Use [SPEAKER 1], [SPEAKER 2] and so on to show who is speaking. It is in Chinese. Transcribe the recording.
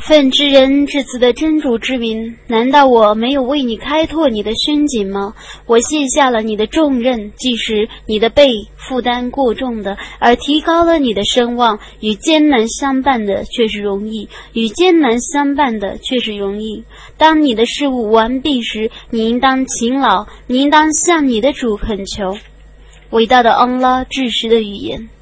[SPEAKER 1] 奉至人至慈的真主之名，难道我没有为你开拓你的胸襟吗？我卸下了你的重任，即使你的背负担过重的，而提高了你的声望。与艰难相伴的却是容易，与艰难相伴的却是容易。当你的事务完毕时，你应当勤劳，你应当向你的主恳求。伟大的安拉至实的语言。